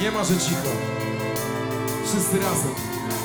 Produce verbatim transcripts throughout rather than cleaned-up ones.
Nie ma, że cicho. Wszyscy razem.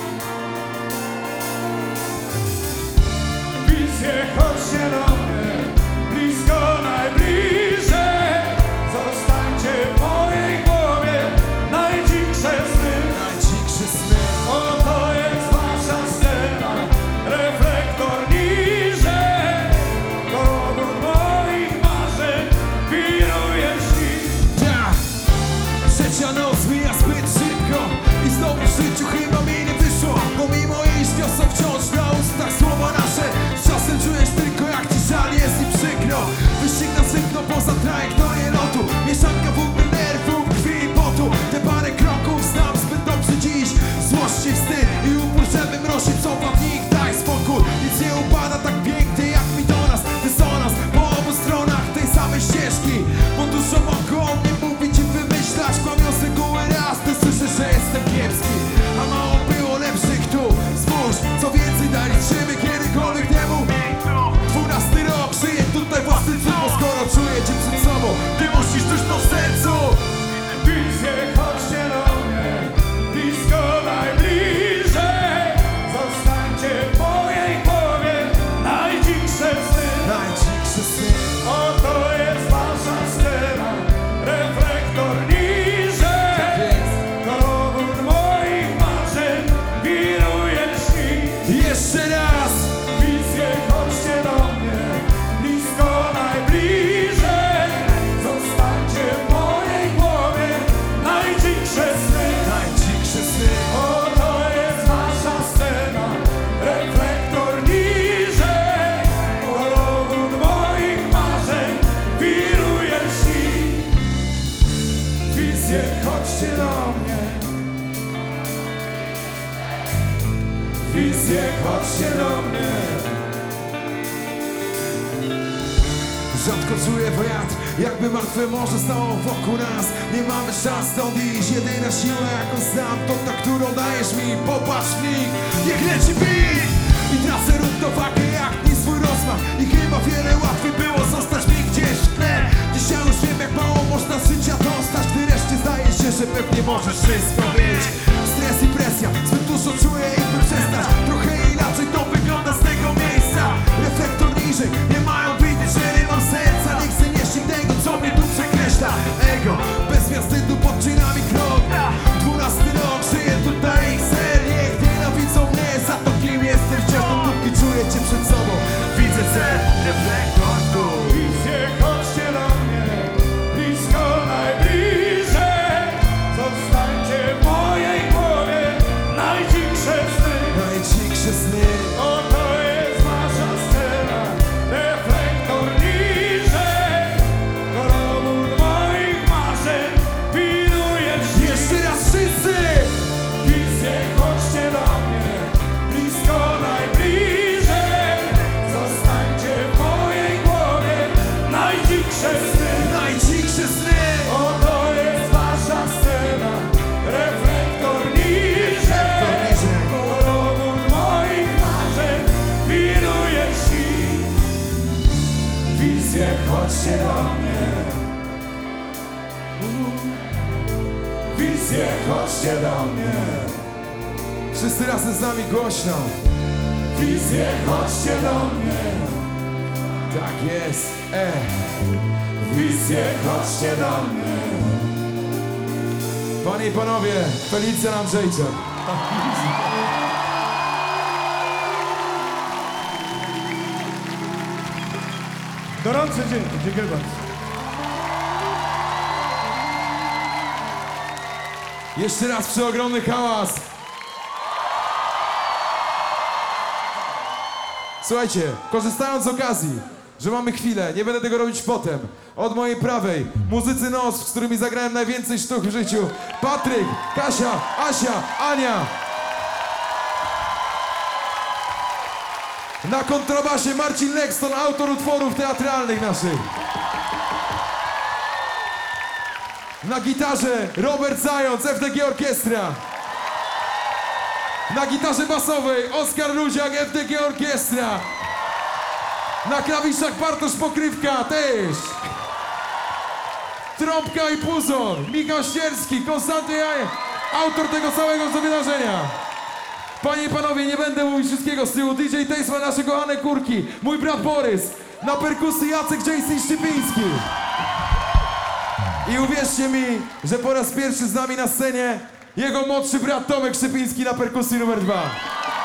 Wizje, chodźcie do mnie, blisko, najbliżej. Zostańcie w mojej głowie, najdziksze sny. Najdziksze sny. Oto jest wasza scena, reflektor niżej. Kolor moich marzeń wiruje śni. Tak! Trzecia noc mija zbyt szybko i znowu w życiu chyba mi nie wyszło. Pomimo iż niosą wciąż na ustach słowa nasze, z czasem czujesz tylko jak ci żal jest i przykro. Wyścig na szybko poza trajektorię lotu, mieszanka wody, nerwów, krwi i potu. Te parę kroków znam zbyt dobrze dziś. Złość i wstyd i upór, żeby mrozić sopłatnik. Daj spokój, nic nie upada tak pięknie jak mi do nas. Dysonans po obu stronach tej samej ścieżki, bo dużo mogą mnie mówić i wymyślać. Kłamią z reguły raz, ty słyszysz, że jestem kiepski, a mało było lepszych tu. Spójrz, co więcej daliczymy kiedykolwiek temu. Dwunasty rok, żyję tutaj własny cud, bo skoro czuję cię przed sobą, ty musisz coś to w sercu. Wizje, chodźcie do mnie, blisko, najbliżej. Zostańcie w mojej głowie, najdziksze sny. Najdziksze sny. Oto jest wasza scena, reflektor niżej. Tak jest. Kolor moich marzeń wiruje śni. Jeszcze raz. Wizje, chodźcie do mnie, blisko, najbliżej. Zostańcie w mojej głowie, najdziksze sny. Najdziksze sny. Oto jest wasza scena, reflektor niżej. Kolor moich marzeń wiruje śni. Wizje, chodźcie do mnie. Wizje, chodźcie do mnie. Rzadko czuję wiatr, jakby martwe morze stało wokół nas. Nie mamy szans stąd iść, jedyna siła jaką znam to ta, którą dajesz mi. Popatrz w nich, niech leci beat i trasę rób to wagę jak mi swój rozmach. I chyba wiele łatwiej było zostać mi gdzieś w tle. Dzisiaj już wiem jak mało można życia dostać, gdy reszcie zdaje się, że pewnie możesz wszystko mieć. Stres i presja, zbyt dużo czuję i by przestać. Trochę inaczej to wygląda z tego miejsca. Reflektor niżej, nie mają widzieć, że nie mam serca. Nie chcę nieść tego, co mnie tu przekreśla. Ego, bez wstydu podcinami krok. Dwunasty rok, żyję tutaj ich ser. Niech nienawidzą mnie za to, kim jestem. Wciąż dopóki czuję cię przed sobą, widzę cel, reflektor w dół. Wizje, chodźcie do mnie, blisko, najbliżej. Zostańcie w mojej głowie, najdziksze sny. Najdziksze sny. Oto jest wasza scena, reflektor niżej. Kolor moich marzeń wiruje śni. Jeszcze raz wszyscy! Wizje, chodźcie do mnie, blisko, najbliżej. Zostańcie w mojej głowie, najdziksze sny. Najdziksze sny. Oto jest wasza scena, reflektor niżej. Kolor moich marzeń wiruje śni. Wizje, chodźcie do mnie. Wizje, chodźcie do mnie. Wszyscy razem z nami głośno. Wizje, chodźcie do mnie. Tak jest. E. Wizje, chodźcie do mnie. Panie i panowie, Felicjan Andrzejczak. Gorące dzięki, dziękuję bardzo. Jeszcze raz przeogromny hałas. Słuchajcie, korzystając z okazji, że mamy chwilę, nie będę tego robić potem. Od mojej prawej, muzycy Nos, z którymi zagrałem najwięcej sztuk w życiu. Patryk, Kasia, Asia, Ania. Na kontrabasie Marcin Lexton, autor utworów teatralnych naszych. Na gitarze Robert Zając, F D G Orkiestra. Na gitarze basowej Oskar Rudziak, F D G Orkiestra. Na klawiszach Bartosz Pokrywka też. Trąbka i Puzon, Michał Ścierski, Konstanty Jaje, autor tego całego wydarzenia. Panie i panowie, nie będę mówić wszystkiego z tyłu. D J Tejsma, nasze kochane kurki, mój brat Borys, na perkusji Jacek Jason Szczypiński. I uwierzcie mi, że po raz pierwszy z nami na scenie jego młodszy brat Tomek Szczypiński na perkusji numer dwa.